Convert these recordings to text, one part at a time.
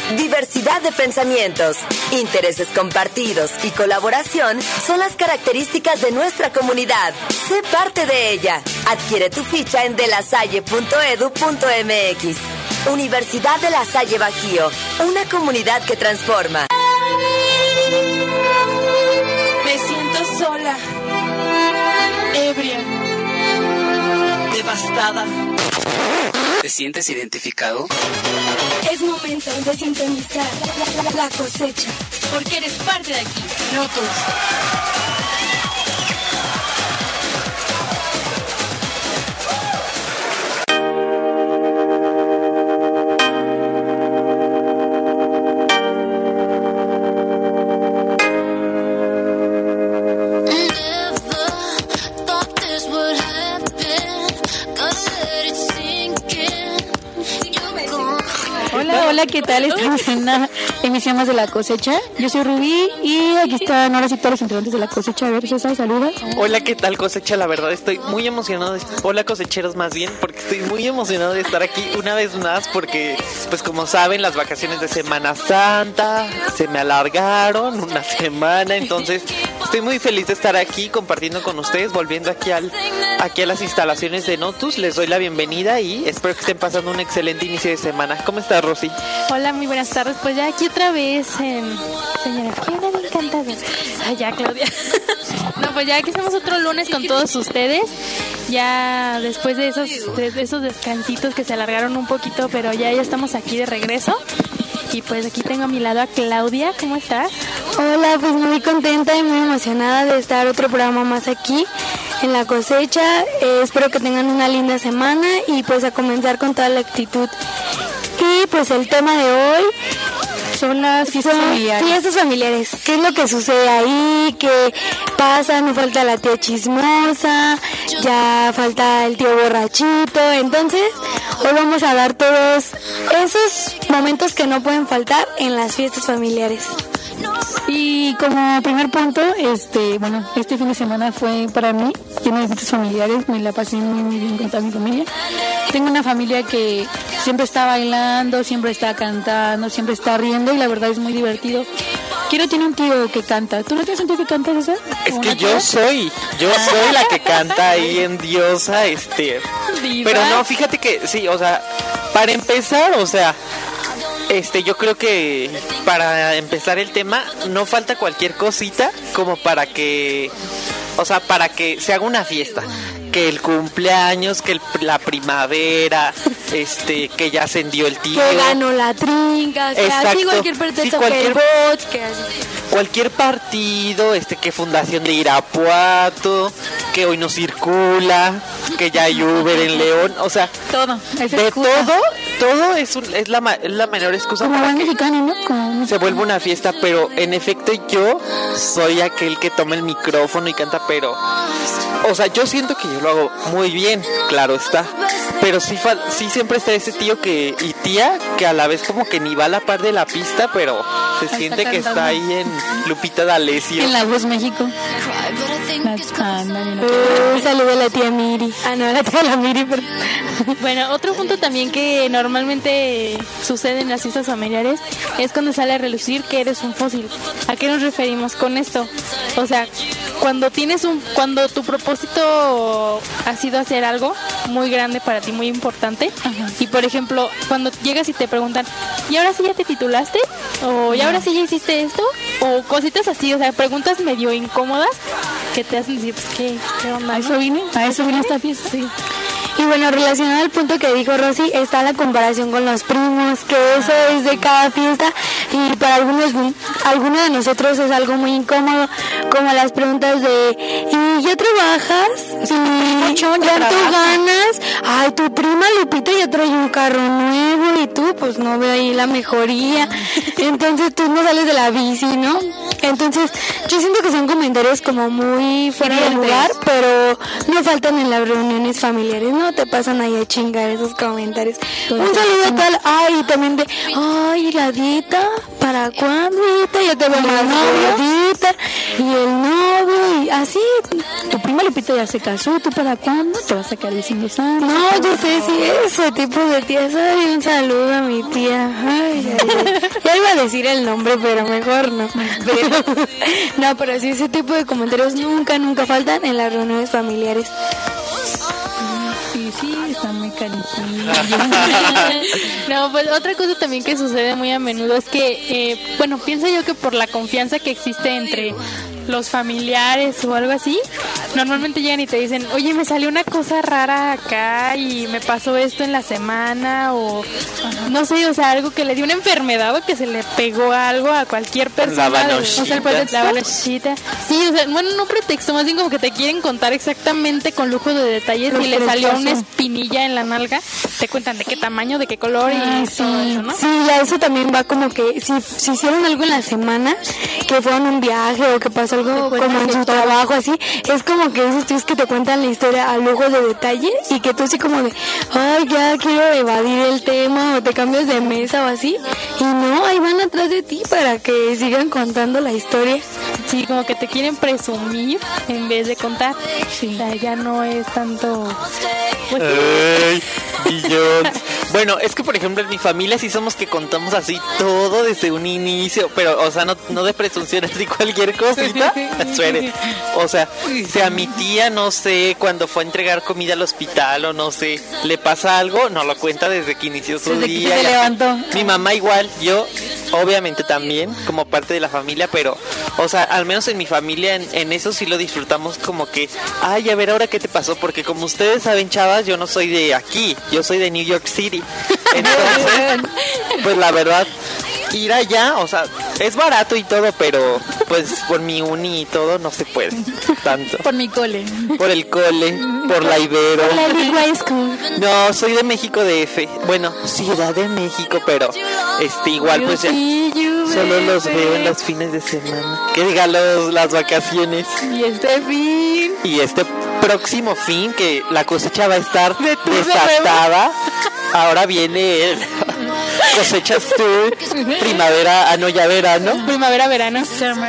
Diversidad de pensamientos, intereses compartidos y colaboración son las características de nuestra comunidad. Sé parte de ella. Adquiere tu ficha en delasalle.edu.mx. Universidad de La Salle Bajío, una comunidad que transforma. Me siento sola, ebria, devastada. ¿Te sientes identificado? Es momento de sintonizar la cosecha, porque eres parte de aquí, Notus. Hola, ¿qué tal? Estamos en una emisión más de La Cosecha. Yo soy Rubí y aquí están ahora sí todos los integrantes de La Cosecha. A ver, César, saluda. Hola, ¿qué tal, Cosecha? La verdad estoy muy emocionado. Hola, cosecheros, más bien, porque estoy muy emocionado de estar aquí una vez más porque, pues como saben, las vacaciones de Semana Santa se me alargaron una semana, entonces estoy muy feliz de estar aquí compartiendo con ustedes, volviendo aquí a las instalaciones de Notus. Les doy la bienvenida y espero que estén pasando un excelente inicio de semana. ¿Cómo estás, Rosy? Hola, muy buenas tardes. Pues ya aquí otra vez en Señora Fiona de Encantada. Ay, ya, Claudia. No, pues ya aquí estamos otro lunes con todos ustedes. Ya después de esos descansitos que se alargaron un poquito, pero ya estamos aquí de regreso. Y pues aquí tengo a mi lado a Claudia. ¿Cómo estás? Hola, pues muy contenta y muy emocionada de estar otro programa más aquí en La Cosecha. Espero que tengan una linda semana y pues a comenzar con toda la actitud. Y pues el tema de hoy son las fiestas familiares. ¿Qué es lo que sucede ahí? ¿Qué pasa? No falta la tía chismosa, ya falta el tío borrachito. Entonces, hoy vamos a dar todos esos momentos que no pueden faltar en las fiestas familiares. Y como primer punto, este fin de semana fue para mí lleno de fiestas familiares. Me la pasé muy bien con toda mi familia. Tengo una familia que siempre está bailando, siempre está cantando, siempre está riendo y la verdad es muy divertido. Quiero tiene un tío que canta. ¿Tú no tienes un tío que canta, César? Es que yo soy la que canta ahí en Diosa, ¿Diva? Pero no, fíjate que sí, o sea, para empezar, o sea, yo creo que para empezar el tema no falta cualquier cosita como para que se haga una fiesta. Que el cumpleaños, que la primavera, que ya ascendió el tío. Que ganó la trinca, que así cualquier pretexto, cualquier partido, que Fundación de Irapuato, que hoy no circula, que ya hay Uber en León, o sea, todo es la menor excusa como para buen que mexicano, ¿no? Como se vuelva una fiesta, pero en efecto yo soy aquel que toma el micrófono y canta, pero, o sea, yo siento que yo lo hago muy bien, claro está, pero sí siempre está ese tío y tía que a la vez como que ni va a la par de la pista, pero se siente que está ahí en Lupita D'Alessio. En La Voz México. Un saludo a la tía Miri. No, la tía Miri, pero... Bueno, otro punto también que normalmente sucede en las fiestas familiares es cuando sale a relucir que eres un fósil. ¿A qué nos referimos con esto? O sea, cuando tu propósito ha sido hacer algo muy grande para ti, muy importante, ajá, y por ejemplo, cuando llegas y te preguntan, ¿y ahora sí ya te titulaste? O ¿y ahora sí ya hiciste esto? O cositas así, o sea, preguntas medio incómodas que te hacen decir, pues, ¿qué onda? ¿A eso vine esta fiesta? Sí. Y bueno, relacionado al punto que dijo Rosy, está la comparación con los primos, que eso es de cada fiesta y para algunos de nosotros es algo muy incómodo, como las preguntas de ¿y ya trabajas? ¿Cuánto ganas? Ay, tu prima Lupita ya trae un carro nuevo y tú pues no veo ahí la mejoría, entonces tú no sales de la bici, ¿no? Entonces yo siento que son comentarios como muy fuera de lugar, pero no faltan en las reuniones familiares, ¿no? Te pasan ahí a chingar esos comentarios. Un saludo tal, ay, también de, ay, la dieta, ¿para cuándo? Ya te veo la dieta y el novio y así. Tu prima Lupita ya se casó, ¿tú para cuándo? ¿Te vas a quedar diciendo eso? No, yo sé si ese tipo de tías, ay, un saludo a mi tía. Ay. iba a decir el nombre, pero mejor no. No, pero sí, ese tipo de comentarios nunca faltan en las reuniones familiares. Sí, está muy carísimo. No, pues otra cosa también que sucede muy a menudo es que, pienso yo que por la confianza que existe entre los familiares o algo así, normalmente llegan y te dicen, oye, me salió una cosa rara acá y me pasó esto en la semana, o no sé, o sea, algo que le dio una enfermedad o que se le pegó algo a cualquier persona. La vanochita. Sí, o sea, bueno, no pretexto, más bien como que te quieren contar exactamente con lujo de detalles. Si le salió una espinilla en la nalga, te cuentan de qué tamaño, de qué color y todo eso, ¿no? Sí, ya eso también va como que si hicieron algo en la semana, que fueron a un viaje o que pasó algo como en su trabajo, así, es como que esos tíos que te cuentan la historia a lujo de detalle y que tú así como de, ay, ya quiero evadir el tema o te cambias de mesa o así, y no, ahí van atrás de ti para que sigan contando la historia. Sí, como que te quieren presumir en vez de contar. Sí. O sea, ya no es tanto... Pues, ¡ay, Billions! Bueno, es que por ejemplo en mi familia sí somos que contamos así todo desde un inicio, pero o sea, no de presunciones ni cualquier cosita. Suene. O sea, si a mi tía, no sé, cuando fue a entregar comida al hospital o no sé, le pasa algo, no lo cuenta desde que inició su desde día. Que se levantó. Mi mamá igual, yo obviamente también como parte de la familia, pero o sea, al menos en mi familia en eso sí lo disfrutamos como que, ay, a ver ahora qué te pasó, porque como ustedes saben, chavas, yo no soy de aquí, yo soy de New York City. Entonces, pues la verdad, ir allá, o sea, es barato y todo, pero pues por mi uni y todo no se puede tanto. Por mi cole. Por el cole, por la Ibero. La Big High School. No, soy de México DF. Bueno, Ciudad de México, pero igual pues ya solo los veo en los fines de semana. Que diga las vacaciones. Y este próximo fin que la cosecha va a estar desatada. Ahora viene el cosechas tú, primavera, ya verano. Primavera-verano.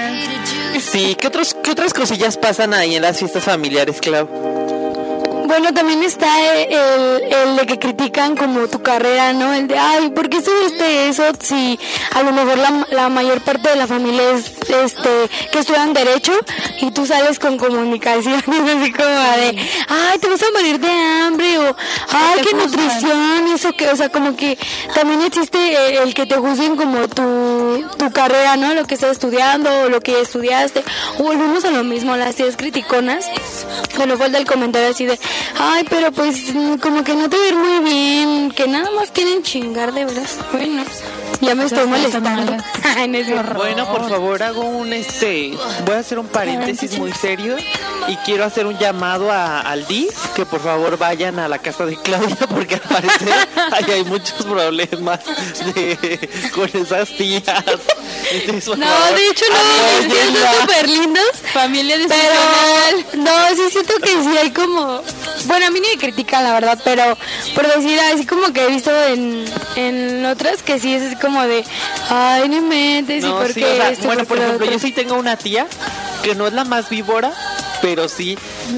Sí, ¿qué otras cosillas pasan ahí en las fiestas familiares, Clau? Bueno, también está el de que critican como tu carrera, ¿no? El de, ay, ¿por qué estudiaste eso? Si a lo mejor la mayor parte de la familia es que estudian Derecho y tú sales con comunicaciones así como de, ay, te vas a morir de hambre, o ay, qué nutrición, eso que, o sea, como que también existe el que te juzguen como tu carrera, ¿no? Lo que estás estudiando o lo que ya estudiaste. O volvemos a lo mismo, las tías criticonas, cuando falta el comentario así de, ay, pero pues como que no te ves muy bien, que nada más quieren chingar, de verdad. Bueno, ya me estoy molestando. Bueno, por favor, hago voy a hacer un paréntesis muy serio y quiero hacer un llamado al DIF, que por favor vayan a la casa de Claudia, porque al parecer ahí hay muchos problemas con esas tías. Entonces, no, favor, de hecho no, son súper lindos. Familia de pero no, sí siento que sí hay como, bueno, a mí ni me critican la verdad, pero por decir así como que he visto en otras que sí es así como de, ay, no mentes, no, y por sí, qué o sea, esto, bueno, por ejemplo, otro. yo sí tengo una tía que no es la más víbora, pero sí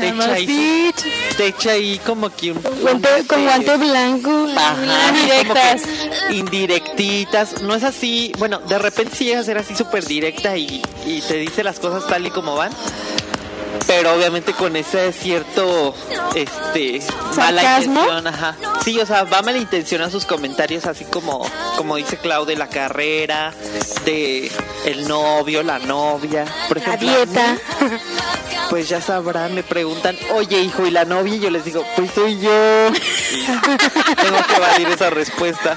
te echa ahí como que con guante blanco. Indirectas. Indirectitas, no es así, bueno, de repente sí llega a ser así súper directa y te dice las cosas tal y como van, pero obviamente con ese cierto mala intención, ajá. Sí, o sea, va malintencionar sus comentarios, así como dice Clau, de la carrera, de el novio, la novia, por ejemplo, la dieta. Pues ya sabrán, me preguntan, oye, hijo, ¿y la novia? Y yo les digo, pues soy yo. Y tengo que evadir esa respuesta.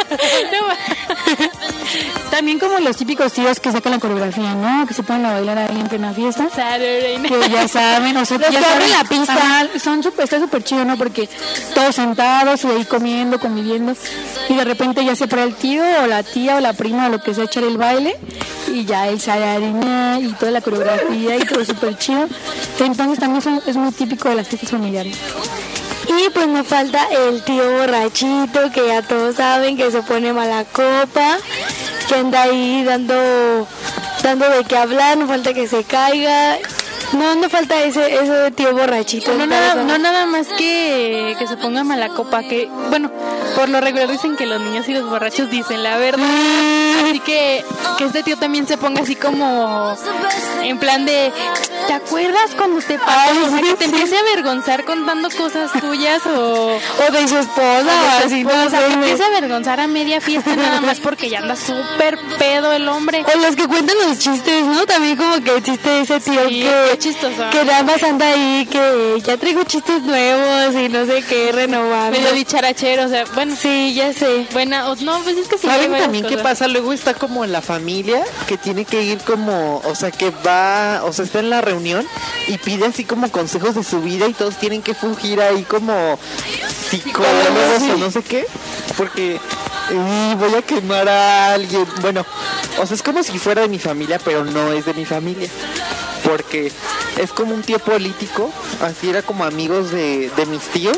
También como los típicos tíos que sacan la coreografía, ¿no? Que se ponen a bailar ahí en plena fiesta. Que ya saben, o sea, los ya que abren saben, la pista. Ajá, está súper chido, ¿no? Porque todos sentados y ahí comiendo, conviviendo, y de repente ya se para el tío o la tía o la prima o lo que sea echar el baile, y ya él sale a harina y toda la coreografía y todo súper chido. Entonces también es muy típico de las fiestas familiares. Y pues no falta el tío borrachito, que ya todos saben que se pone mala copa, que anda ahí dando de qué hablar, no falta que se caiga. No falta eso de tío borrachito. No nada más que se ponga mala copa, que bueno, por lo regular dicen que los niños y los borrachos dicen la verdad. Así que que este tío también se ponga así como en plan de, ¿te acuerdas cuando te pasó? O sea, que te empiece a avergonzar contando cosas tuyas o de su esposa, así, o sea, que empiece a avergonzar a media fiesta nada más porque ya anda súper pedo el hombre. O los que cuentan los chistes, ¿no? También como que el chiste de ese tío qué chistoso. Que nada más anda ahí, que ya traigo chistes nuevos y no sé qué, renovando. Medio dicharachero, o sea, bueno. Sí, ya sé. Bueno, no, pues es que sí. ¿Saben también qué pasa? Luego está como en la familia que tiene que ir como, o sea, que va, o sea, está en la reunión y pide así como consejos de su vida y todos tienen que fungir ahí como psicólogos o no sé qué, porque voy a quemar a alguien. Bueno, o sea, es como si fuera de mi familia, pero no es de mi familia, porque es como un tío político, así era como amigos de mis tíos.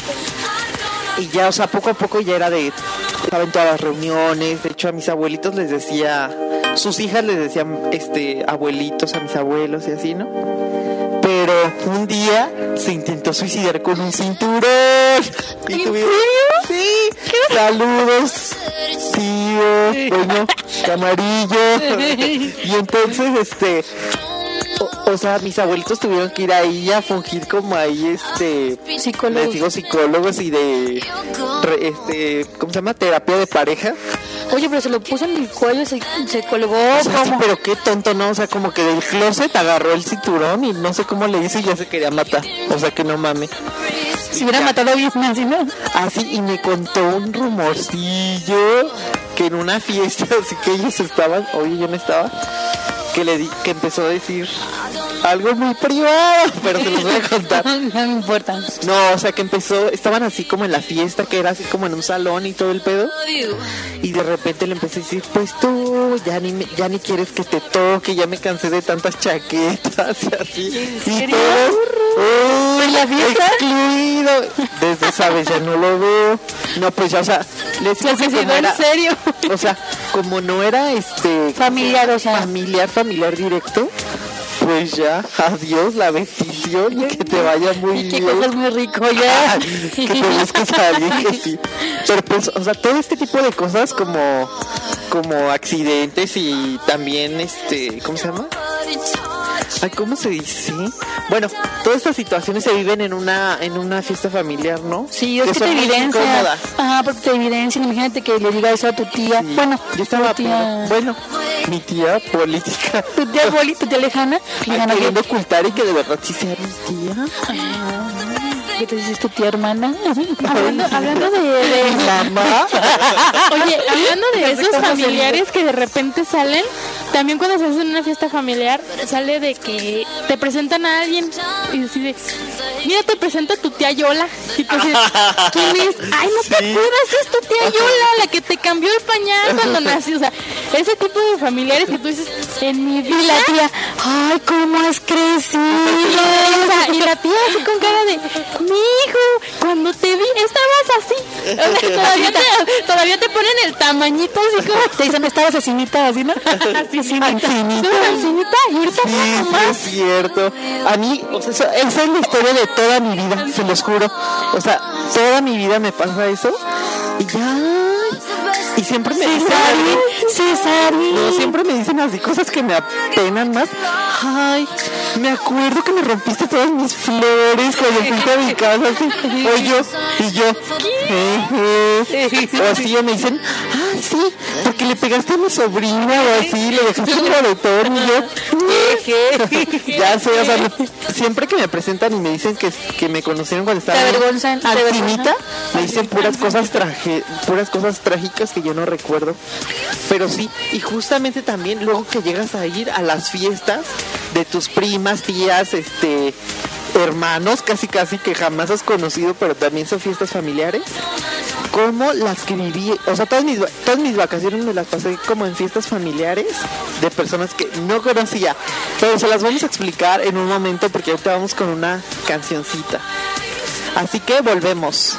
Y ya, o sea, poco a poco ya era estaba en todas las reuniones. De hecho, a mis abuelitos les decía, sus hijas les decían, abuelitos a mis abuelos y así, ¿no? Pero un día se intentó suicidar con un cinturón. ¿En serio? Sí. Saludos, tío, bueno, camarillo. Y entonces, o sea, mis abuelitos tuvieron que ir ahí a fungir como ahí, psicólogos. Les digo psicólogos y de, ¿cómo se llama? Terapia de pareja. Oye, pero se lo puso en el cuello, se colgó. O sea, sí, pero qué tonto, ¿no? O sea, como que del closet agarró el cinturón y no sé cómo le hizo y ya se quería matar. O sea, que no mames. Si hubiera matado a alguien así, ¿no? Así, y me contó un rumorcillo que en una fiesta, así que ellos estaban, oye, yo no estaba, que empezó a decir algo muy privado, pero se los voy a contar. No me importa. No, o sea, que estaban así como en la fiesta, que era así como en un salón y todo el pedo. Y de repente le empecé a decir, pues tú ya ni quieres que te toque, ya me cansé de tantas chaquetas y así. Y todos, ¿En la fiesta? Excluido. Desde esa vez ya no lo veo. No, pues ya, o sea, les digo que como era, ¿en serio? O sea, como no era familiar, o sea, familiar directo, pues ya, adiós la bendición y que te vaya muy bien. Que cojas muy rico ya. Que te busques a alguien que sí. Pero pues, o sea, todo este tipo de cosas como accidentes y también ¿cómo se llama? Ay, ¿cómo se dice? Bueno, todas estas situaciones se viven en una fiesta familiar, ¿no? Sí, es que te evidencia. Ajá, porque te evidencian. Imagínate que le diga eso a tu tía. Sí. Bueno, yo estaba mi tía política. ¿Tu tía lejana? Queriendo ocultar y que de verdad sí sea mi tía. ¿Qué te dices tu tía hermana? Hablando de mamá. Oye, hablando de esos familiares que de repente salen, también cuando se hace una fiesta familiar, sale de que te presentan a alguien y decide, mira, te presento a tu tía Yola. Y tú dices, ¿quién es? Ay, no te acuerdas, es tu tía Yola, la que te cambió el pañal cuando nací. O sea, ese tipo de familiares que tú dices, en mi vida. Y la tía, ay, ¿cómo has crecido? Y la tía así con cara de, mi hijo, cuando te vi estabas así. O sea, todavía te ponen el tamañito así como. Te dicen, estabas asinita, así, ¿no? Asinita. Y ahorita sí, es cierto. A mí, o sea, esa es la historia de toda mi vida, se los juro. O sea, toda mi vida me pasa eso. Y ya. Y siempre me dicen no, siempre me dicen así cosas que me apenan más. Ay, me acuerdo que me rompiste todas mis flores cuando fuiste a mi casa así. Y yo o así me dicen, ay, sí, porque le pegaste a mi sobrina o así, le dejaste un moretón. Y yo ya sé, o sea, siempre que me presentan y me dicen que me conocieron cuando estaba antinita, me dicen puras cosas trágicas que yo no recuerdo. Pero sí, y justamente también luego que llegas a ir a las fiestas de tus primas, tías, hermanos, casi que jamás has conocido, pero también son fiestas familiares, como las que viví, o sea, todas mis vacaciones me las pasé como en fiestas familiares de personas que no conocía, pero se las vamos a explicar en un momento porque ahorita vamos con una cancioncita, así que volvemos.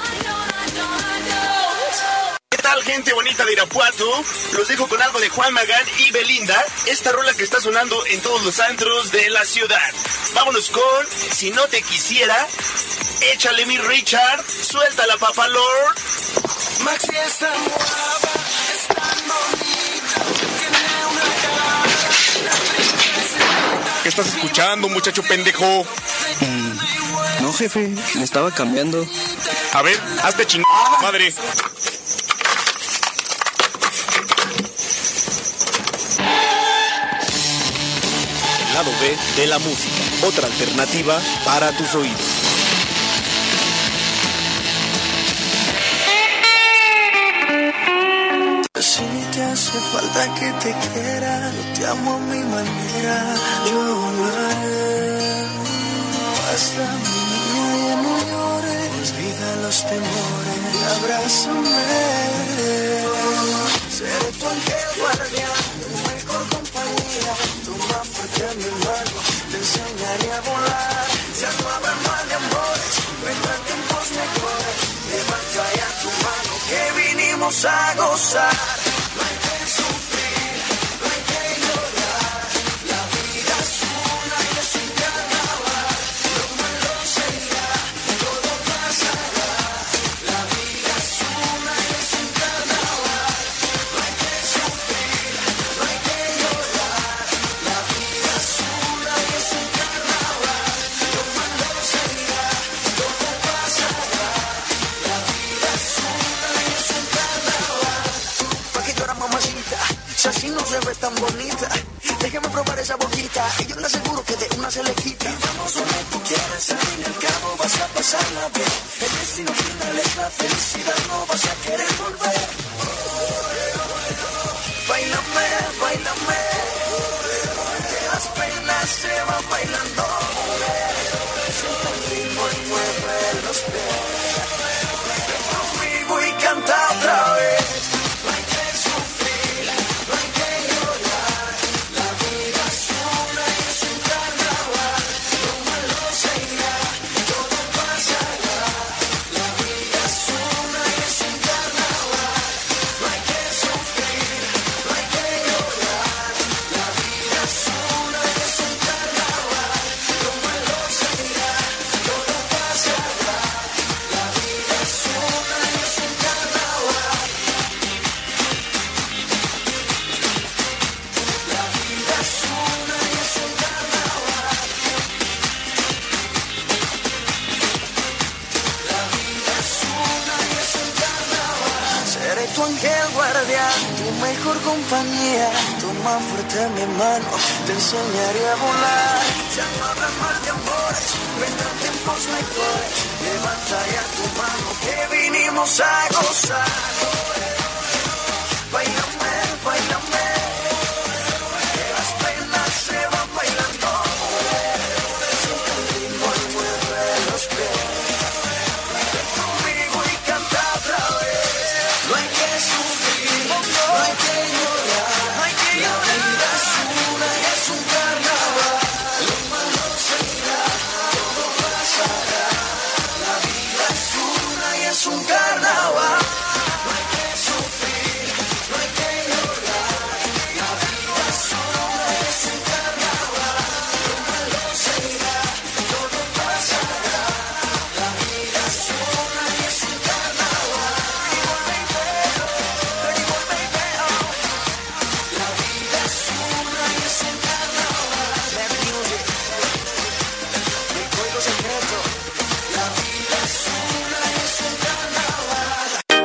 ¿Qué tal, gente bonita de Irapuato? Los dejo con algo de Juan Magán y Belinda, esta rola que está sonando en todos los antros de la ciudad. Vámonos con Si no te quisiera, échale mi Richard, suéltala Papa Lord. Maxi es tan guapa, es tan bonita, que estás escuchando, muchacho pendejo? No, jefe, le estaba cambiando. A ver, hazte madre. El lado B de la música, otra alternativa para tus oídos. Si te hace falta que te quiera, yo te amo a mi manera. Yo lloraré hasta mi niña, ya no llores. Olvida los temores, abrázame. Seré tu ángel guardián, tu mejor compañía. Toma fuerte a mi mano, te enseñaré a volar. Ya no habrá mal de amores, vendrán tiempos mejores. Levanta ya tu mano, que vinimos a gozar. No hay que sufrir, no hay que llorar. La vida es una y es un carnaval. Lo malo se irá, todo pasará. La vida es una y es un carnaval. No hay que sufrir, no hay que llorar. La vida es una y es un carnaval. Lo malo se irá, todo pasará. La vida es una y es un carnaval. ¿Pa' qué lloras, mamacita? Si así no se ve tan bonita. Déjame probar esa boquita y yo le aseguro que de una se le quita. Y vamos donde tú quieras, al fin y al cabo vas a pasarla bien. El destino final es la felicidad, no vas a querer volver. Báilame, báilame, que las penas se van bailando. Siente el ritmo y mueve los pies. Ven conmigo y canta otra vez. No hay que sufrir, no hay que llorar. La vida es una y es un carnaval. Lo malo se irá, todo pasará. La vida es una y es un carnaval. No hay que sufrir, no hay que llorar. La vida es una y es un carnaval. Lo malo se irá, todo pasará. La vida es una y es un carnaval. La vida es una y es un carnaval. La vida es una y es un carnaval. Seré tu ángel guardián, tu mejor compañía. Toma fuerte mi mano, te enseñaré a volar. Ya no habrá mal de amores, vendrán tiempos mejores. Levanta ya tu mano, que vinimos a gozar. Báilame, báilame, que las penas se van bailando. Siente el ritmo y mueve los pies. Ven conmigo y canta otra vez. No hay que sufrir, no hay que llorar. No hay que llorar. La vida es una y es un carnaval. Lo malo se irá, todo pasará. La vida es una y es un carnaval. No hay que sufrir, no hay que llorar. La vida es una y es un carnaval. Lo malo se irá, todo pasará. La vida es una y es un carnaval. La vida es una y es un carnaval. Let music, mi código secreto. La vida es una y es un carnaval.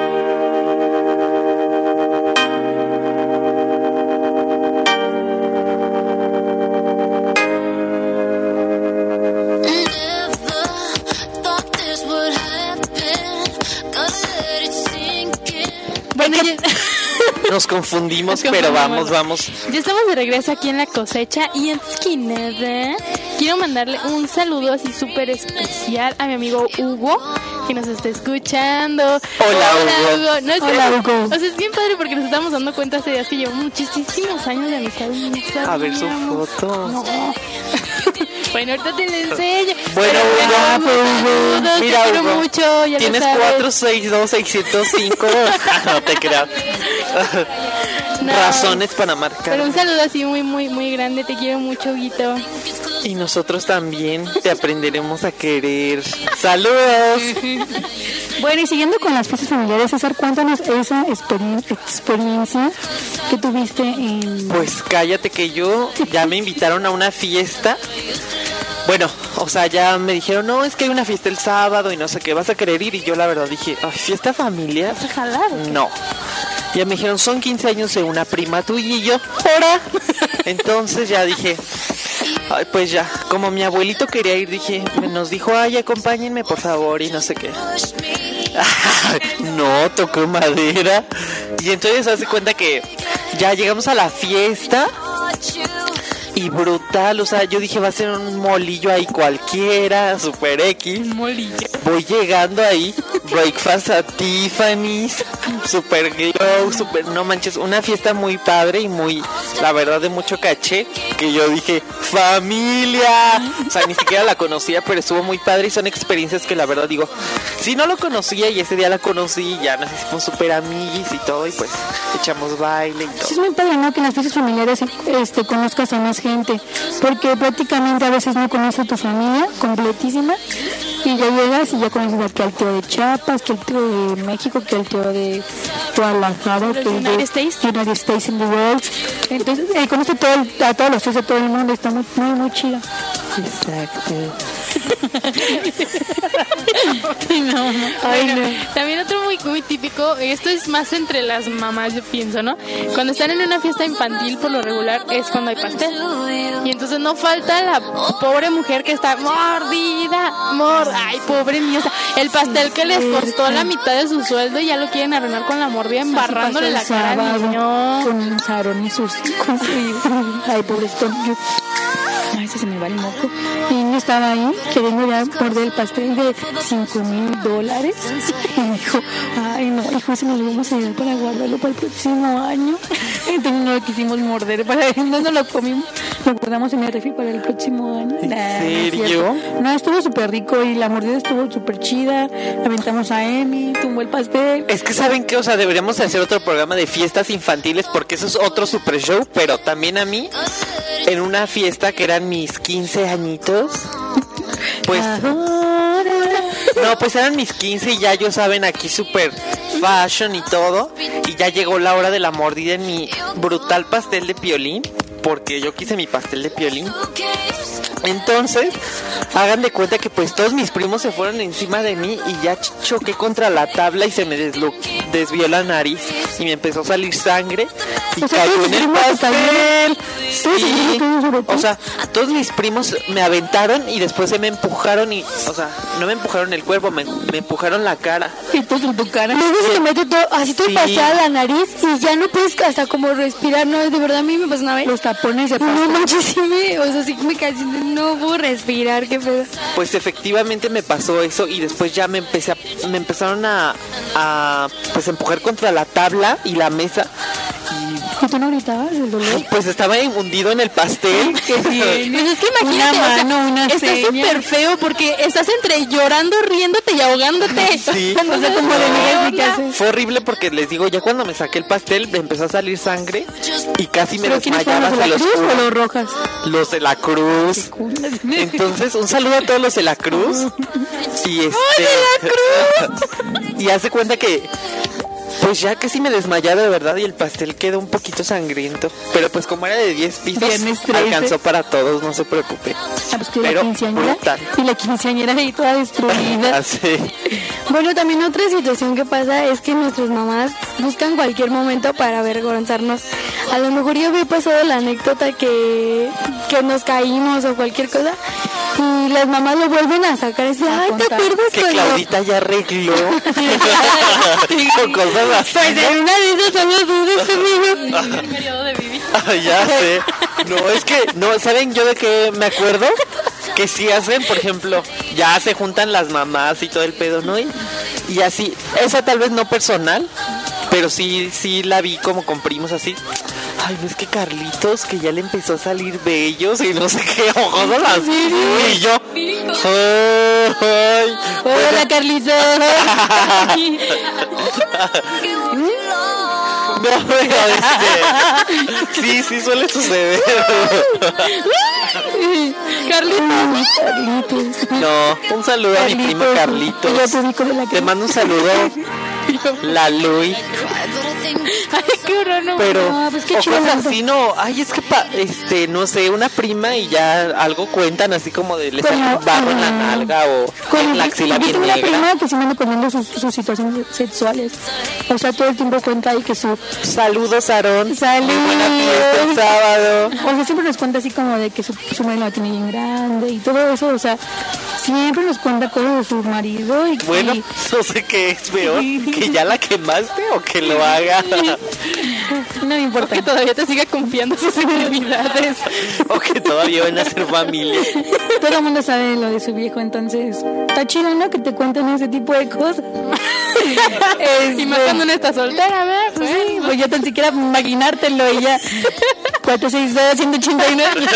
Bueno, Nos confundimos, pero vamos. ya estamos de regreso aquí en La Cosecha. Y antes que nada, quiero mandarle un saludo así súper especial a mi amigo Hugo, que nos está escuchando. Hola, Hugo. No, Hola, Hugo. O sea, es bien padre porque nos estamos dando cuenta hace días que llevo muchísimos años de amistad. Y no A ver su sabíamos. foto. No. Bueno, ahorita te la enseño. Bueno, Pero, Hugo, saludos, mira, te quiero Hugo, mucho. Ya tienes lo sabes. 462-605. No te creas. razones para marcar. Pero un saludo así muy, muy, muy grande. Te quiero mucho, Huguito. Y nosotros también te aprenderemos a querer. ¡Saludos! Bueno, y siguiendo con las fiestas familiares, César, cuéntanos esa experiencia que tuviste en... Pues cállate que yo ya me invitaron a una fiesta. Bueno, o sea, ya me dijeron, no, es que hay una fiesta el sábado y no sé qué, ¿vas a querer ir? Y yo la verdad dije, ay, ¿fiesta familiar? ¿Vas a jalar? No. Ya me dijeron, son 15 años de una prima tuya y yo, ¿hora? Entonces ya dije, ay, pues ya, como mi abuelito quería ir, nos dijo, ay, acompáñenme por favor y no sé qué. No, tocó madera. Y entonces hace cuenta que ya llegamos a la fiesta y brutal, o sea, yo dije va a ser un molillo ahí cualquiera, super X. Molillo. Voy llegando ahí, breakfast a Tiffany's, super glow, super, no manches, una fiesta muy padre y muy, la verdad, de mucho caché, que yo dije, ¡familia! O sea, ni siquiera la conocía, pero estuvo muy padre y son experiencias que la verdad digo, si no lo conocía y ese día la conocí, ya nos hicimos super amiguis y todo, y pues echamos baile y todo. Sí, es muy padre, ¿no? Que en las fiestas familiares conozcas a más gente, porque prácticamente a veces no conoces a tu familia completísima y ya llegas y ya conoces aquí al tío de Chiapas, que el tío de México, que el tío de Guadalajara, que el United States. United States in the World. Entonces, conoces a todos los tíos de todo el mundo, está muy, muy, muy chido. Exacto. No. Ay, Bueno, no. también otro muy, muy típico, esto es más entre las mamás, yo pienso, ¿no? Cuando están en una fiesta infantil, por lo regular, es cuando hay pastel. Y entonces no falta la pobre mujer que está mordida, ay, pobre niña, o sea, el pastel que les costó la mitad de su sueldo y ya lo quieren arruinar con la mordida, embarrándole la cara al niño. Con un sarón y sus hijos. Ay, pobrecito. Ay, se me va el moco. Y niño estaba ahí queriendo ya morder el pastel de $5,000. Y me dijo, ay no, hijo, se nos lo vamos a llevar para guardarlo para el próximo año. Entonces no lo quisimos morder, no lo comimos, lo guardamos en el refri para el próximo año. ¿En es serio? cierto. No, estuvo súper rico y la mordida estuvo súper chida. Aventamos a Emi, tumbó el pastel. Es que saben que, o sea, deberíamos hacer otro programa de fiestas infantiles porque eso es otro super show, pero también a mí, en una fiesta que eran mis 15 añitos, pues... No, pues eran mis 15 y ya yo saben aquí super fashion y todo. Y ya llegó la hora de la mordida en mi brutal pastel de piolín, porque yo quise mi pastel de piolín. Entonces, hagan de cuenta que pues todos mis primos se fueron encima de mí y ya choqué contra la tabla y se me desvió la nariz y me empezó a salir sangre y O sea, cayó todos en tus el primos pastel. Sí, sobre ti. o sea, todos mis primos me aventaron y después se me empujaron y, o sea, no me empujaron el cuerpo, me empujaron la cara. Y tú en tu cara. Luego se te mete todo, así todo el Sí. pastel a la nariz y ya no puedes hasta como respirar, no, de verdad a mí me pasó una vez. Los tapones de No pastel. manches, sí me casi no puedo respirar, qué pedo. Pues efectivamente me pasó eso y después ya me empezaron a pues empujar contra la tabla y la mesa ¿Y tú no gritabas del dolor? y pues estaba hundido en el pastel. Pues es que imagínate, Una mano, una está seña. súper feo porque estás entre llorando, riéndote y ahogándote. Sí. O sea, como de mira, ¿qué haces? Fue horrible porque les digo, ya cuando me saqué el pastel me empezó a salir sangre y casi me ¿Pero quiénes fueron, desmayaba. los de Se la los Cruz o juro. los Rojas? Los de la Cruz. Entonces, un saludo a todos los de la Cruz. Y y hace cuenta que pues ya casi me desmayaba de verdad y el pastel quedó un poquito sangriento. Pero pues como era de 10 pisos, Viernes 13. alcanzó para todos, no se preocupe. Ah, pues que Pero la quinceañera. brutal. Y la quinceañera ahí toda destruida. Así. Bueno, también otra situación que pasa es que nuestras mamás buscan cualquier momento para avergonzarnos. A lo mejor yo había pasado la anécdota que nos caímos o cualquier cosa y las mamás lo vuelven a sacar y dicen, ay, ¿te contar. acuerdas Que cuando...? Claudita ya arregló. O cosas así. Pues en una de esas son los dudes, amigo. El periodo de Vivi. Ya sé. No, es que, no, ¿saben yo de qué me acuerdo? Que si hacen, por ejemplo, ya se juntan las mamás y todo el pedo, ¿no? Y así, esa tal vez no personal, pero sí la vi como con primos así. Ay, no es que Carlitos, que ya le empezó a salir bellos y no sé qué, ojos así. Y yo, ay, Hola, Carlitos. No, pero sí suele suceder. Carlitos. No, un saludo a mi primo Carlitos. Te mando un saludo, la Luis. Ay, qué horror, no. Pero No, pues qué o chido, cosas ¿no? así, no. Ay, es que no sé, una prima y ya algo cuentan así como de le sale un barro en la nalga o en la axila yo bien tengo una negra. prima que se me anda contando sus situaciones sexuales. O sea, todo el tiempo cuenta ahí que su... Saludos, Aarón. Saludos. Muy buena fiesta el sábado. O sea, siempre nos cuenta así como de que su marido la tiene bien grande y todo eso. O sea, siempre nos cuenta cosas de su marido. Y Bueno, no sé qué es peor, que ya la quemaste o que lo haga. no me importa. Que todavía te siga confiando sus intimidades. O que todavía van a ser familia. Todo el mundo sabe lo de su viejo, entonces está chido, ¿no? Que te cuenten ese tipo de cosas. Y más cuando uno está soltera, ¿verdad? Pues sí, pues yo tan siquiera imaginártelo y ya 462 189.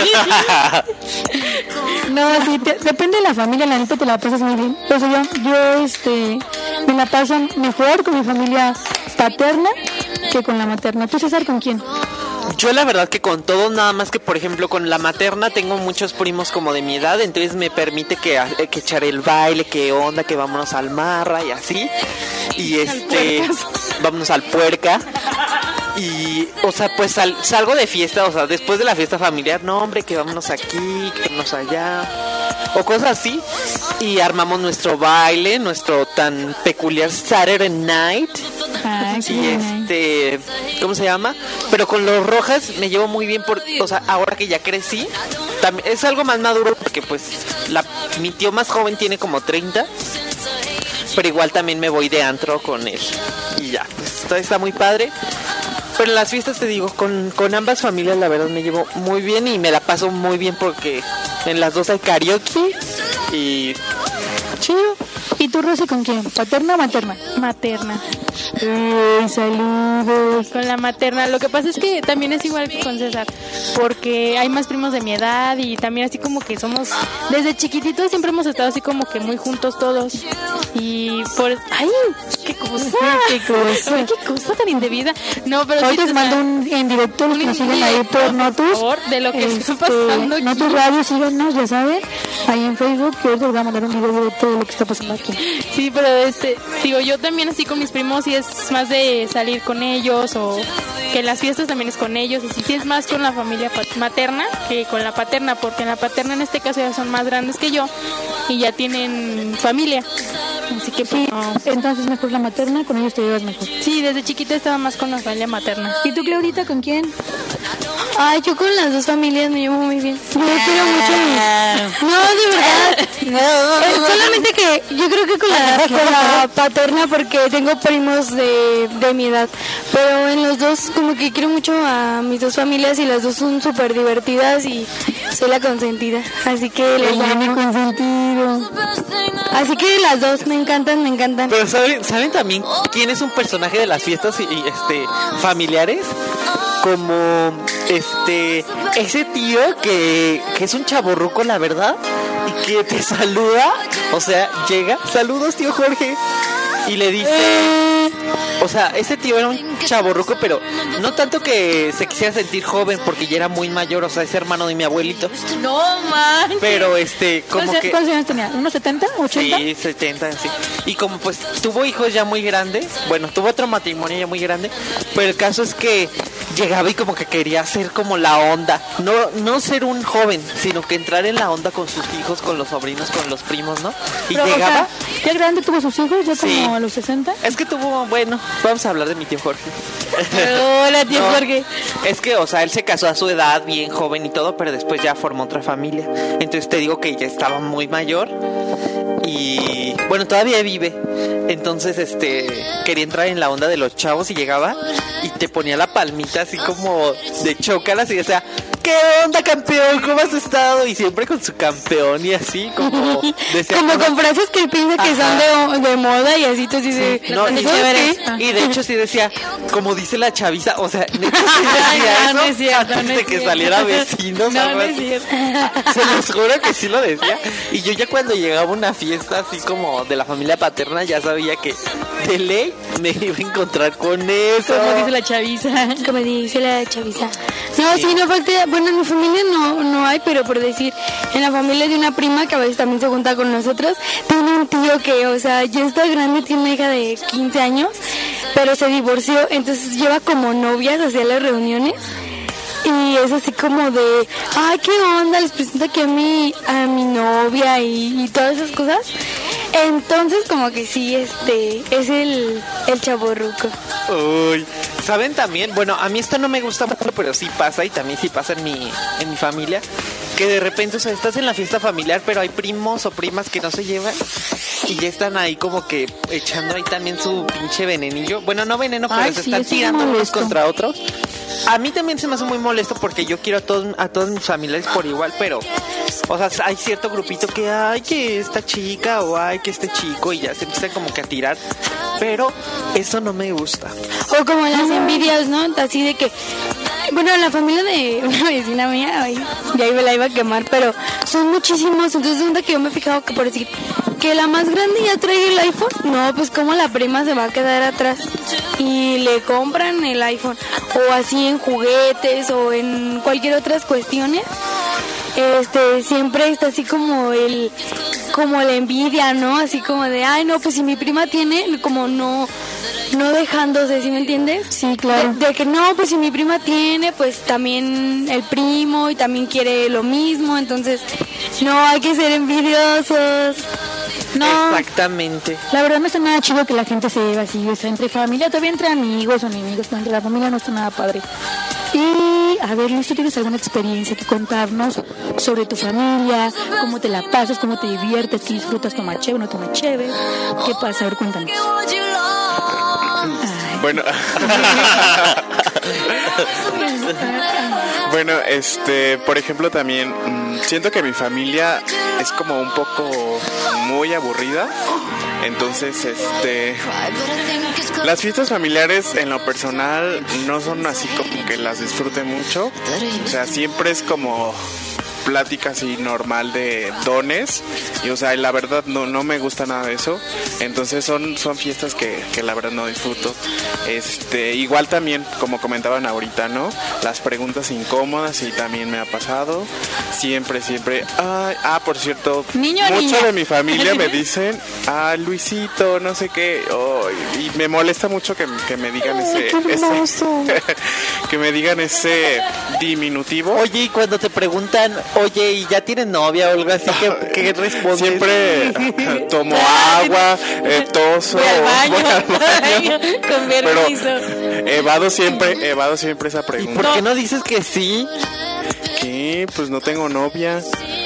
No, sí, depende de la familia, la neta te la pasas muy bien. O sea, yo me la paso mejor con mi familia paterna que con la materna. ¿Tú, César, con quién? Yo la verdad que con todo, nada más que por ejemplo con la materna tengo muchos primos como de mi edad, entonces me permite que echar el baile, que onda, que vámonos al marra y así. Y vámonos al puerca. Y, o sea, pues salgo de fiesta, o sea, después de la fiesta familiar, no hombre, que vámonos aquí, que vámonos allá, o cosas así. Y armamos nuestro baile, nuestro tan peculiar Saturday Night. Y ¿cómo se llama? Pero con los Rojas me llevo muy bien, o sea, ahora que ya crecí, también es algo más maduro porque pues mi tío más joven tiene como 30, pero igual también me voy de antro con él. Y ya, pues está muy padre. Pero en las fiestas, te digo, con ambas familias la verdad me llevo muy bien y me la paso muy bien porque en las dos hay karaoke y chido. ¿Y tú, Rosy, con quién? ¿Paterna o materna? Materna. Saludos. Con la materna. Lo que pasa es que también es igual que con César, porque hay más primos de mi edad y también así como que somos, desde chiquititos siempre hemos estado así como que muy juntos todos. Y por... ¡Ay! ¡Qué cosa! ¡Qué cosa! Ay, ¡qué cosa tan indebida! No, pero Hoy sí, te mando en directo los que nos siguen ahí por Notus. Por favor, de lo que está pasando aquí. Notus Radio, síganos, ya saben, ahí en Facebook, que hoy les voy a mandar un video directo de lo que está pasando aquí. Sí, pero digo, yo también así con mis primos sí es más de salir con ellos o que las fiestas también es con ellos, y sí es más con la familia materna que con la paterna, porque en la paterna en este caso ya son más grandes que yo y ya tienen familia. Así que pues, sí, no. Entonces mejor la materna, con ellos te llevas mejor. Sí, desde chiquita estaba más con la familia materna. ¿Y tú, Claudita, con quién? Ay, yo con las dos familias me llevo muy bien. Yo quiero mucho a No, de verdad. Solamente que yo creo que con la paterna, porque tengo primos de mi edad. Pero en los dos como que quiero mucho a mis dos familias y las dos son súper divertidas y soy la consentida. Así que les amo. Consentido. Así que las dos me encantan, me encantan. Pero ¿saben también quién es un personaje de las fiestas y familiares? Como ese tío que es un chavorruco, la verdad, y que te saluda, o sea, llega, saludos tío Jorge, y le dice, o sea, ese tío era un chavorruco, pero no tanto que se quisiera sentir joven porque ya era muy mayor, o sea, es hermano de mi abuelito. No man. Pero como que ¿cuántos años tenía? ¿Unos 70? ¿80? Sí, 70, sí. Y como pues tuvo hijos ya muy grandes, bueno, tuvo otro matrimonio ya muy grande, pero el caso es que llegaba y como que quería ser como la onda, no ser un joven, sino que entrar en la onda con sus hijos, con los sobrinos, con los primos, ¿no? Y pero, llegaba... O sea, ¿ya grande tuvo sus hijos? ¿Ya Sí. como a los 60? Es que tuvo, bueno, vamos a hablar de mi tío Jorge. Hola, tío Jorge. Es que, o sea, él se casó a su edad, bien joven y todo, pero después ya formó otra familia. Entonces te digo que ya estaba muy mayor y, bueno, todavía vive. Entonces, quería entrar en la onda de los chavos y llegaba y te ponía la palmita así como de chócalas y, o sea, ¿qué onda, campeón? ¿Cómo has estado? Y siempre con su campeón y así, como... como con frases que piensa que son de moda y así, tú dices... Sí. No, y de hecho sí decía, como dice la chaviza, o sea, neta sí decía eso no es cierto, antes no de es que cierto. saliera Vecinos. No, algo no es así. cierto. Se los juro que sí lo decía. Y yo ya cuando llegaba a una fiesta así como de la familia paterna, ya sabía que de ley me iba a encontrar con eso. Como dice la chaviza. Como dice la chaviza. No, sí, no falta... Bueno, en mi familia no hay, pero por decir, en la familia de una prima que a veces también se junta con nosotros, tiene un tío que, o sea, ya está grande, tiene una hija de 15 años, pero se divorció, entonces lleva como novias hacia las reuniones. Y es así como de, ay, qué onda, les presento aquí a mi novia y todas esas cosas. Entonces como que sí, es el chavorruco. Uy, ¿saben también? Bueno, a mí esto no me gusta mucho, pero sí pasa, y también sí pasa en mi familia, que de repente, o sea, estás en la fiesta familiar, pero hay primos o primas que no se llevan y ya están ahí como que echando ahí también su pinche venenillo. Bueno, no veneno, pero se están tirando unos contra otros. A mí también se me hace muy molesto porque yo quiero a todos mis familiares por igual, pero, o sea, hay cierto grupito que, ay, que esta chica o ay, que este chico, y ya se empiezan como que a tirar, pero eso no me gusta. O como las envidias, ¿no? Así de que, bueno, la familia de una vecina mía, ay, ya me la iba a quemar, pero son muchísimos, entonces onda que yo me he fijado que por decir que la más grande ya trae el iPhone, no, pues como la prima se va a quedar atrás y le compran el iPhone, o así en juguetes o en cualquier otras cuestiones, siempre está así como la envidia, ¿no? Así como de, ay, no, pues si mi prima tiene, como no dejándose, ¿sí me entiendes? Sí, claro. De que no, pues si mi prima tiene, pues también el primo y también quiere lo mismo, entonces no hay que ser envidiosos. No, exactamente. La verdad no está nada chido que la gente se lleve así, o sea, entre familia, todavía entre amigos o enemigos, pero entre la familia no está nada padre. Y a ver, Luis, ¿tú tienes alguna experiencia que contarnos sobre tu familia? ¿Cómo te la pasas? ¿Cómo te diviertes? ¿Qué disfrutas? ¿Toma chévere? ¿No toma chévere? ¿Qué pasa? A ver, cuéntanos. Bueno, bueno, por ejemplo, también siento que mi familia es como un poco muy aburrida. Entonces, las fiestas familiares en lo personal no son así como que las disfrute mucho. O sea, siempre es como plática así normal de dones, y o sea, la verdad no me gusta nada de eso. Entonces son fiestas que la verdad no disfruto. Igual también, como comentaban ahorita, ¿no? Las preguntas incómodas, y también me ha pasado siempre. Por cierto, mucho de mi familia me dicen, Luisito, no sé qué, y me molesta mucho que me digan que me digan ese diminutivo. Oye, y cuando te preguntan, oye, ¿y ya tienes novia o algo así? ¿Qué respondes? Siempre tomo agua, toso, voy al baño. Con permiso. Pero evado siempre esa pregunta. ¿Y por qué no dices que sí? ¿Qué? Pues no tengo novia.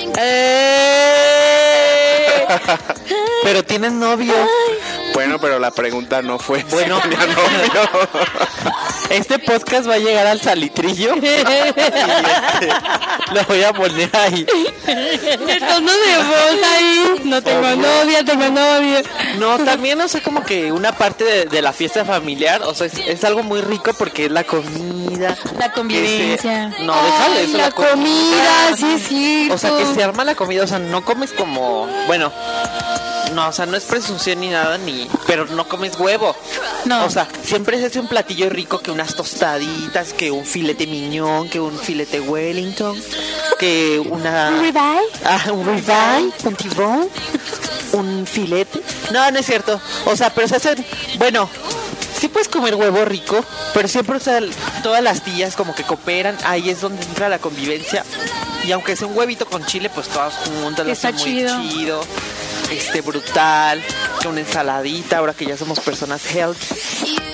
Pero tienes novio. Bueno, pero la pregunta no fue bueno, si tenía novio. Este podcast va a llegar al salitrillo y lo voy a poner ahí. El tono de voz ahí. No tengo novia, tengo novia. No, también, o sea, como que una parte de la fiesta familiar, o sea, es algo muy rico porque es la comida, la convivencia. No, déjale eso, la comida, sí, sí. O sea, que se arma la comida, o sea, no comes como, bueno, no, o sea, no es presunción ni nada, pero no comes huevo. No. O sea, siempre se hace un platillo rico, que unas tostaditas, que un filete miñón, que un filete Wellington, que una... ¿Un ribeye? Un ribeye, un tibón, un filete. No es cierto. O sea, pero se hacen... Bueno, sí puedes comer huevo rico, pero siempre, o sea, todas las tías como que cooperan. Ahí es donde entra la convivencia. Y aunque sea un huevito con chile, pues todas juntas, lo hacen muy chido. Brutal, que una ensaladita, ahora que ya somos personas healthy.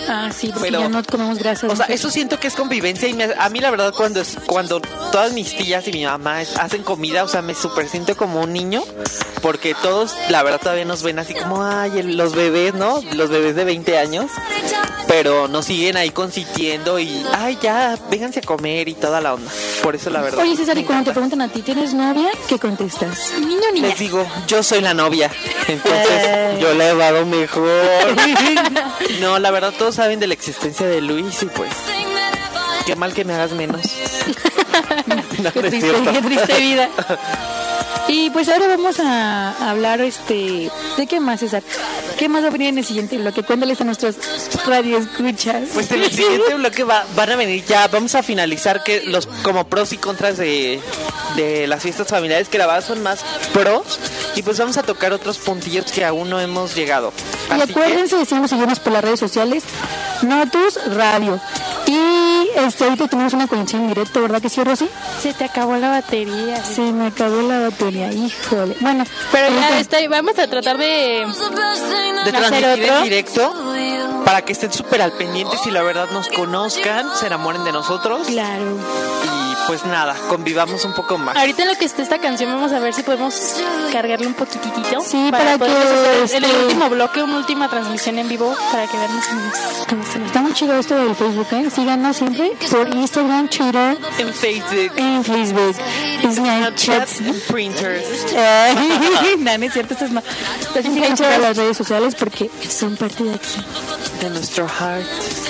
Ah, sí, porque Pero, ya no comemos grasas. o sea, eso siento que es convivencia y a mí la verdad cuando todas mis tías y mi mamá hacen comida, o sea, me super siento como un niño, porque todos la verdad todavía nos ven así como, ay, los bebés, ¿no? Los bebés de 20 años, pero nos siguen ahí consintiendo y, ay, ya, vénganse a comer y toda la onda. Por eso la verdad. Oye, César, y cuando te preguntan a ti, ¿tienes novia? ¿Qué contestas? ¿Niño o niña? Les digo, yo soy la novia, entonces yo la he dado mejor. No, la verdad todos saben de la existencia de Luis y pues qué mal que me hagas menos. No, Qué no es triste, cierto. qué triste vida. Y pues ahora vamos a hablar ¿de qué más, César? ¿Qué más va a venir en el siguiente bloque? Cuéntales a nuestros radioescuchas. Pues en el siguiente bloque van a venir ya, vamos a finalizar que los como pros y contras de las fiestas familiares, que la verdad son más pros, y pues vamos a tocar otros puntillos que aún no hemos llegado. Y Así acuérdense, decimos seguirnos por las redes sociales, Notus Radio. Y ahorita tenemos una conexión en directo, ¿verdad que sí, Rosy? Se te acabó la batería. Se me acabó la batería, híjole. Bueno, pero ya vamos a tratar de transmitir en directo para que estén súper al pendientes y la verdad nos conozcan, se enamoren de nosotros. Claro. Y pues nada, convivamos un poco más. Ahorita en lo que esté esta canción vamos a ver si podemos cargarle un poquitito. Sí, para que en el último bloque, una última transmisión en vivo para que vean más o menos. Está muy chido esto del Facebook, ¿eh? Síganos siempre por Instagram, Twitter, en Facebook, Snapchat, en printers. No, no es cierto, esto es no. Entonces sigan todas las redes sociales porque son parte de aquí. De nuestro heart.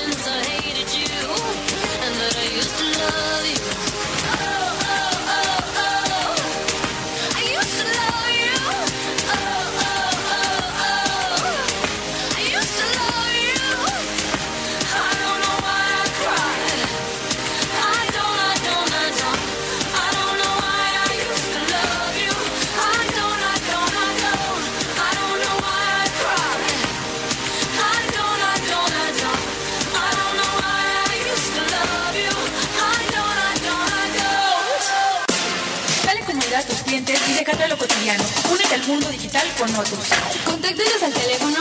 Y déjate lo cotidiano. Únete al mundo digital con Notus. Contáctanos al teléfono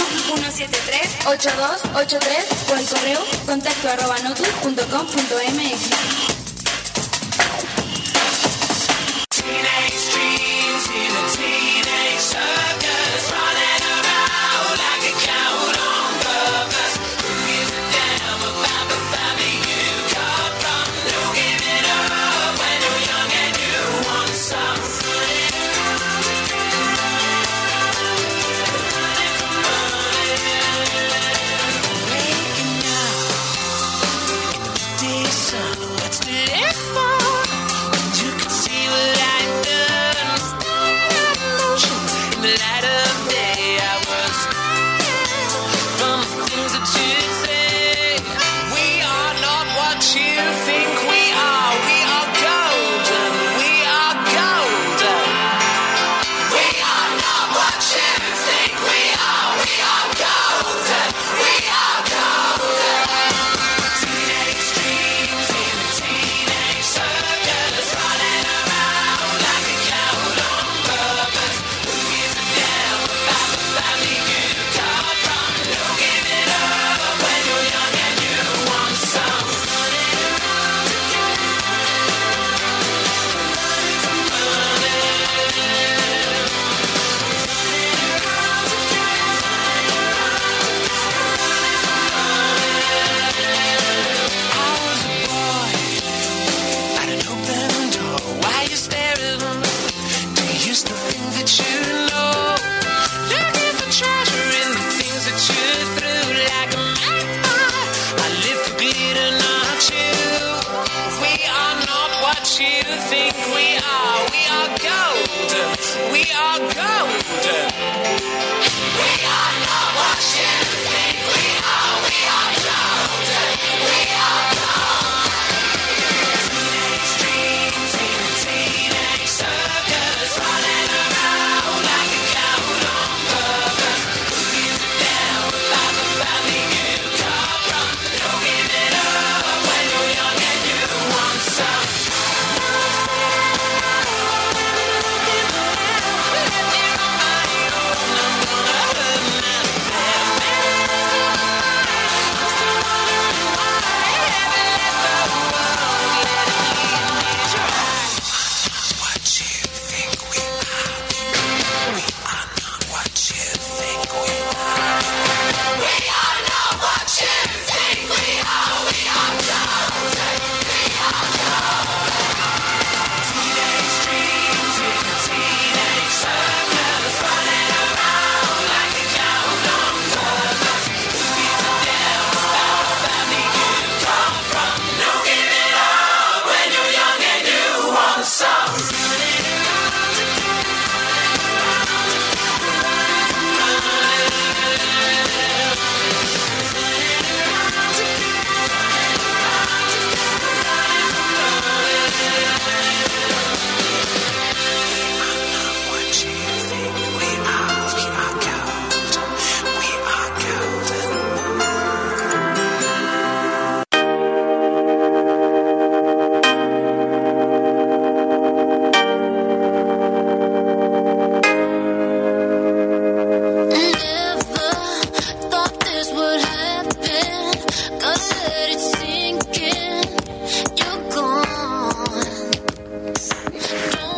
173-8283 o al correo contacto@notus.com.mx.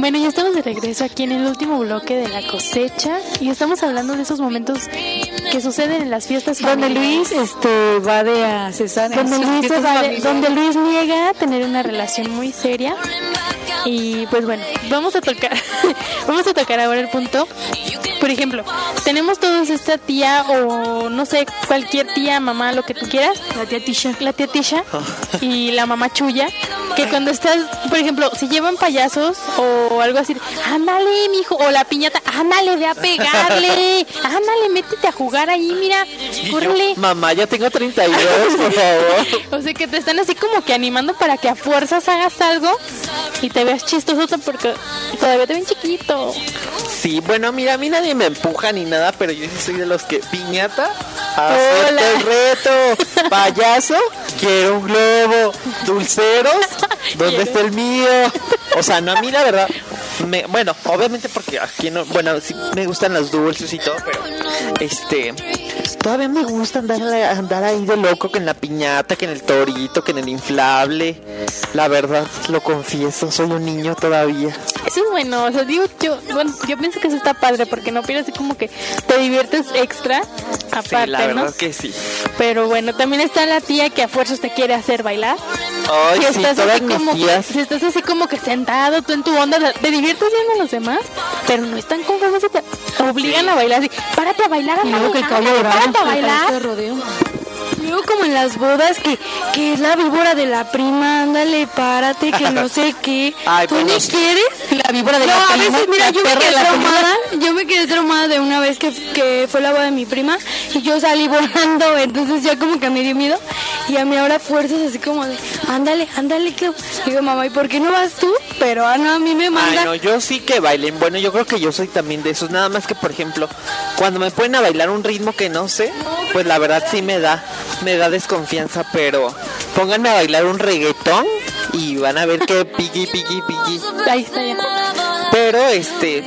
Bueno, ya estamos de regreso aquí en el último bloque de La Cosecha y estamos hablando de esos momentos que suceden en las fiestas donde familiares. Luis va de a cesárea. Donde Luis niega tener una relación muy seria. Y pues bueno, vamos a tocar ahora el punto. Por ejemplo, tenemos todos esta tía o no sé, cualquier tía, mamá, lo que tú quieras. La tía Tisha y la mamá Chuya, que cuando estás, por ejemplo, si llevan payasos o algo así, ándale, mijo, o la piñata, ándale, ve a pegarle, ándale, métete a jugar ahí, mira, córrele. Mamá, ya tengo 32, por favor. O sea, que te están así como que animando para que a fuerzas hagas algo y te veas chistoso porque todavía te ven chiquito. Sí, bueno, mira, a mí nadie me empuja ni nada, pero yo sí soy de los que piñata, acepto el reto, payaso, quiero un globo, dulceros, ¿dónde está el mío? O sea, no, a mí la verdad, bueno, obviamente porque aquí no, bueno, sí me gustan los dulces y todo, pero todavía me gusta andar ahí de loco que en la piñata, que en el torito, que en el inflable. La verdad, lo confieso, soy un niño todavía. Eso es bueno, o sea, digo yo pienso que eso está padre porque no pierdes así como que te diviertes extra aparte, sí, la verdad, ¿no? que sí. Pero bueno, también está la tía que a fuerzas te quiere hacer bailar. Ay, si sí, todas mis tías. Si estás así como que sentado, tú en tu onda, te diviertes viendo a los demás, pero no están conformes, te obligan a bailar así, párate a bailar, y luego que el caballo párate a bailar. Luego como en las bodas que es la víbora de la prima, ándale, párate, que no sé qué. Ay, ¿tú ni quieres? La víbora de la prima. A veces, mira, yo me quedé traumada de una vez que fue la boda de mi prima y yo salí volando, entonces ya como que me dio miedo y a mí ahora fuerzas así como de, ándale, Clau. Digo, mamá, ¿y por qué no vas tú? Pero no, a mí me manda. Ay, no, yo sí que bailen. Bueno, yo creo que yo soy también de esos. Nada más que, por ejemplo, cuando me ponen a bailar un ritmo que no sé, pues la verdad sí me da desconfianza, pero pónganme a bailar un reggaetón y van a ver que piqui. Ahí está ya. Pero es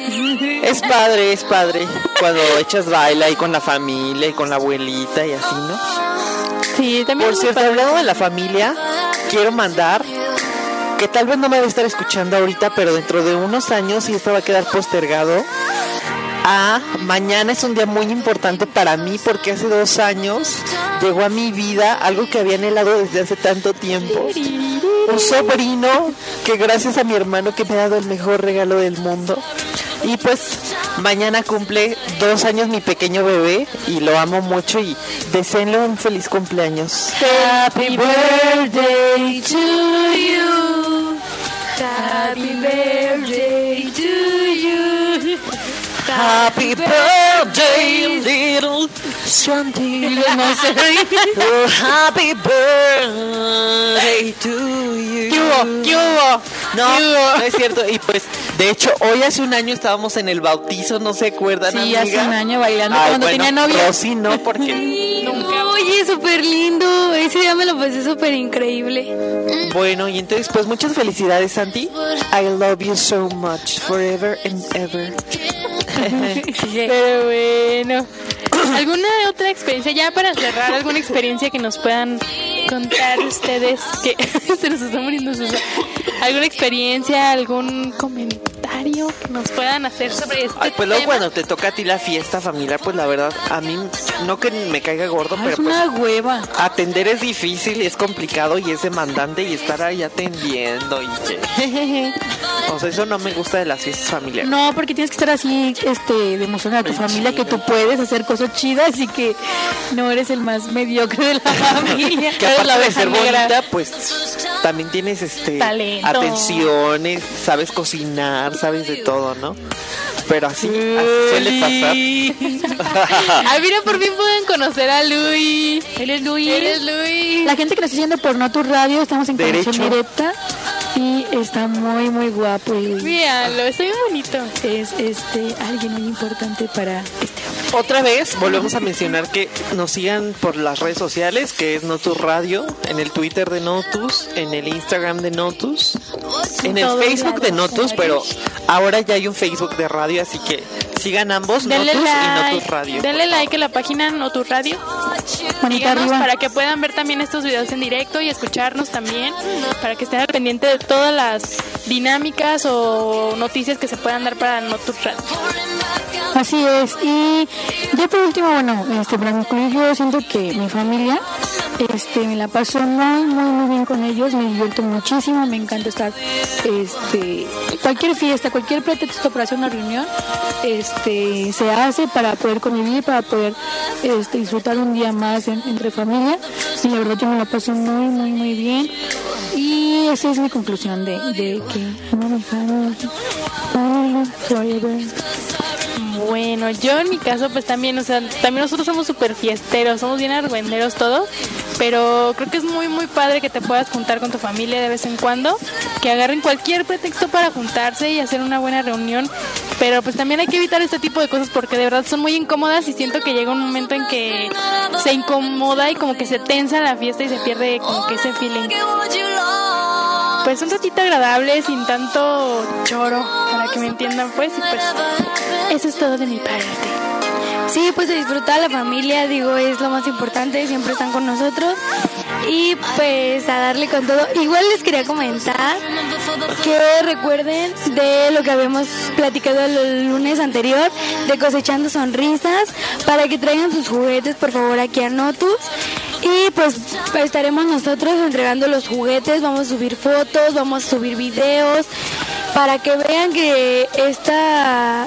padre cuando echas baila y con la familia y con la abuelita y así, ¿no? Sí, también. Por cierto, hablando de la familia, quiero mandar, que tal vez no me va a estar escuchando ahorita, pero dentro de unos años, y esto va a quedar postergado, mañana es un día muy importante para mí porque hace 2 años llegó a mi vida algo que había anhelado desde hace tanto tiempo. Un sobrino que gracias a mi hermano que me ha dado el mejor regalo del mundo. Y pues mañana cumple 2 años mi pequeño bebé y lo amo mucho y deseenle un feliz cumpleaños. Happy birthday to you. Happy birthday to you. Happy birthday, little Shanti. Oh, happy birthday to you. ¿Qué hubo? No es cierto. Y pues, de hecho, hoy hace un año estábamos en el bautizo, ¿no se acuerdan, sí, amiga? hace un año bailando cuando tenía novia. Rosy no, porque nunca. Oye, súper lindo. Ese día me lo pasé súper increíble. Bueno, y entonces, pues, muchas felicidades, Santi. I love you so much, forever and ever. Pero bueno, ¿alguna otra experiencia? Ya para cerrar, ¿alguna experiencia que nos puedan contar ustedes? Que se nos está muriendo Susa. ¿Alguna experiencia, algún comentario que nos puedan hacer sobre este pues luego tema? cuando te toca a ti la fiesta familiar, pues la verdad, a mí, no que me caiga gordo, pero es una pues, hueva. Atender es difícil, es complicado y es demandante y estar ahí atendiendo y que... O sea, eso no me gusta de las fiestas familiares. No, porque tienes que estar así, demostrar a tu familia que tú puedes hacer cosas chidas y que no eres el más mediocre de la familia. Que aparte de ser bonita, pues también tienes talento, atenciones, sabes cocinar, sabes de todo, ¿no? Pero así suele pasar. Ay, mira, por fin pueden conocer a Luis. Él es Luis. La gente que nos está haciendo por No Tu Radio, estamos en conexión directa y está muy, muy guapo. Míralo, está bien bonito. Es alguien muy importante para este hombre. Otra vez volvemos a mencionar que nos sigan por las redes sociales, que es Notus Radio, en el Twitter de Notus, en el Instagram de Notus, en el Facebook de Notus, pero ahora ya hay un Facebook de radio, así que sigan ambos, Notus y Notus Radio. Denle like a la página Notus Radio. Manita Síganos arriba. para que puedan ver también estos videos en directo y escucharnos también, para que estén al pendiente de todas las dinámicas o noticias que se puedan dar para Notus Radio. Así es. Y ya por último, bueno, para concluir, yo siento que mi familia, me la paso muy bien con ellos, me divierto muchísimo, me encanta estar, cualquier fiesta, cualquier pretexto para hacer una reunión, se hace para poder convivir, para poder, disfrutar un día más entre familia, y la verdad yo me la paso muy bien, y esa es mi conclusión de que amo a mi familia, forever. Bueno, yo en mi caso pues también, también nosotros somos súper fiesteros, somos bien argüenderos todos, pero creo que es muy padre que te puedas juntar con tu familia de vez en cuando, que agarren cualquier pretexto para juntarse y hacer una buena reunión, pero pues también hay que evitar este tipo de cosas porque de verdad son muy incómodas y siento que llega un momento en que se incomoda y como que se tensa la fiesta y se pierde como que ese feeling. Pues un ratito agradable, sin tanto choro, para que me entiendan pues, y pues eso es todo de mi parte. Sí, pues se disfruta la familia, digo, es lo más importante, siempre están con nosotros y pues a darle con todo. Igual les quería comentar que recuerden de lo que habíamos platicado el lunes anterior, de cosechando sonrisas, para que traigan sus juguetes por favor aquí a Notus. Y pues estaremos nosotros entregando los juguetes, vamos a subir fotos, vamos a subir videos, para que vean que esta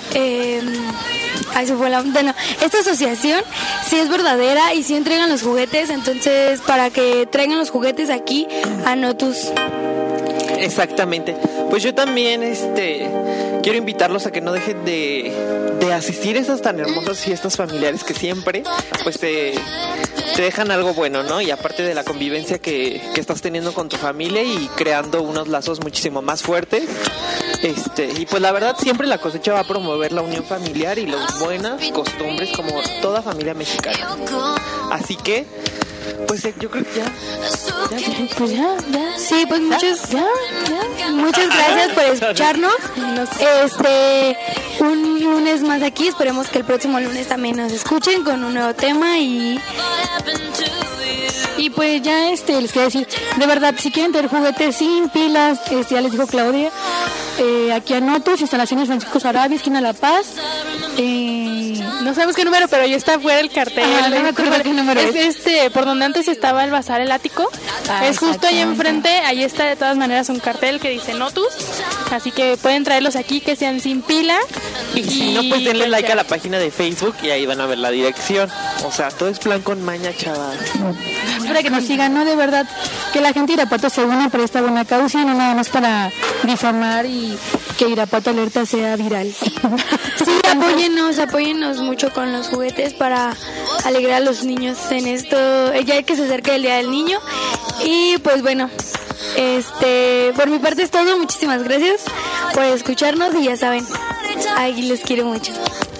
asociación sí es verdadera y sí entregan los juguetes, entonces para que traigan los juguetes aquí a Notus. Exactamente. Pues yo también quiero invitarlos a que no dejen de asistir a esas tan hermosas fiestas familiares que siempre pues te dejan algo bueno, ¿no? Y aparte de la convivencia que estás teniendo con tu familia y creando unos lazos muchísimo más fuertes. Y pues la verdad siempre la cosecha va a promover la unión familiar y las buenas costumbres como toda familia mexicana. Así que pues yo creo que ya. Sí, pues muchas gracias por escucharnos. Un lunes más aquí, esperemos que el próximo lunes también nos escuchen con un nuevo tema y pues ya les quería decir, de verdad, si quieren tener juguetes sin pilas, ya les dijo Claudia, aquí a Notus, instalaciones Francisco Sarabia, esquina La Paz. No sabemos qué número, pero ya está afuera el cartel. No me acuerdo qué número es. Por donde antes estaba el bazar, el ático. Es justo ahí enfrente, ahí está de todas maneras un cartel que dice Notus. Así que pueden traerlos aquí, que sean sin pila. Y si no, pues denle like a la página de Facebook y ahí van a ver la dirección. O sea, todo es plan con maña, chaval. Para que nos sigan, ¿no? De verdad, que la gente de Irapuato se une por esta buena causa y no nada más para difamar y que Irapuato Alerta sea viral. Sí, apóyennos mucho con los juguetes para alegrar a los niños en esto, ya que se acerca el Día del Niño. Y pues bueno, por mi parte es todo, muchísimas gracias por escucharnos y ya saben, ahí les quiero mucho.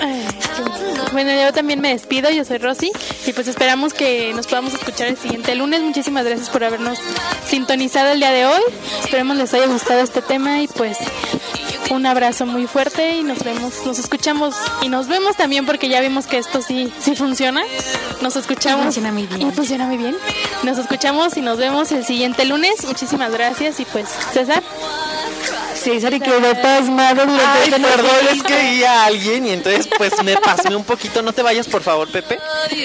Bueno, yo también me despido, yo soy Rosy y pues esperamos que nos podamos escuchar el siguiente lunes. Muchísimas gracias por habernos sintonizado el día de hoy, esperemos les haya gustado este tema y pues un abrazo muy fuerte y nos escuchamos y nos vemos también porque ya vimos que esto sí funciona. Nos escuchamos. Funciona muy bien. Funciona muy bien. Nos escuchamos y nos vemos el siguiente lunes. Muchísimas gracias y pues, César. César y quedó pasmado. Ay, perdón, es que vi a alguien y entonces pues me pasmé un poquito. No te vayas, por favor, Pepe.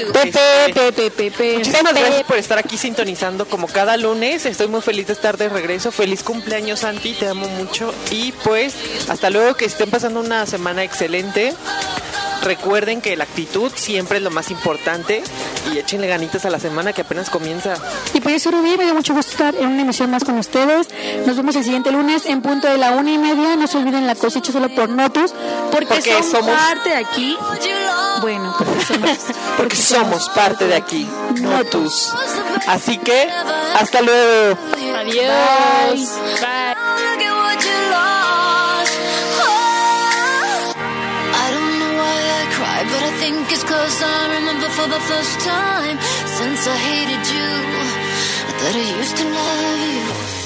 Pepe. Muchísimas gracias por estar aquí sintonizando como cada lunes. Estoy muy feliz de estar de regreso. Feliz cumpleaños, Santi, te amo mucho. Y pues, hasta luego, que estén pasando una semana excelente. Recuerden que la actitud siempre es lo más importante y échenle ganitas a la semana que apenas comienza. Y por eso, Rubí, me dio mucho gusto estar en una emisión más con ustedes. Nos vemos el siguiente lunes en punto de la 1:30. No se olviden la cosecha solo por Notus. Porque somos parte de aquí. Bueno, porque somos parte de aquí, Notus. Así que, hasta luego. Adiós. Bye. But I think it's 'cause I remember for the first time since I hated you that I used to love you.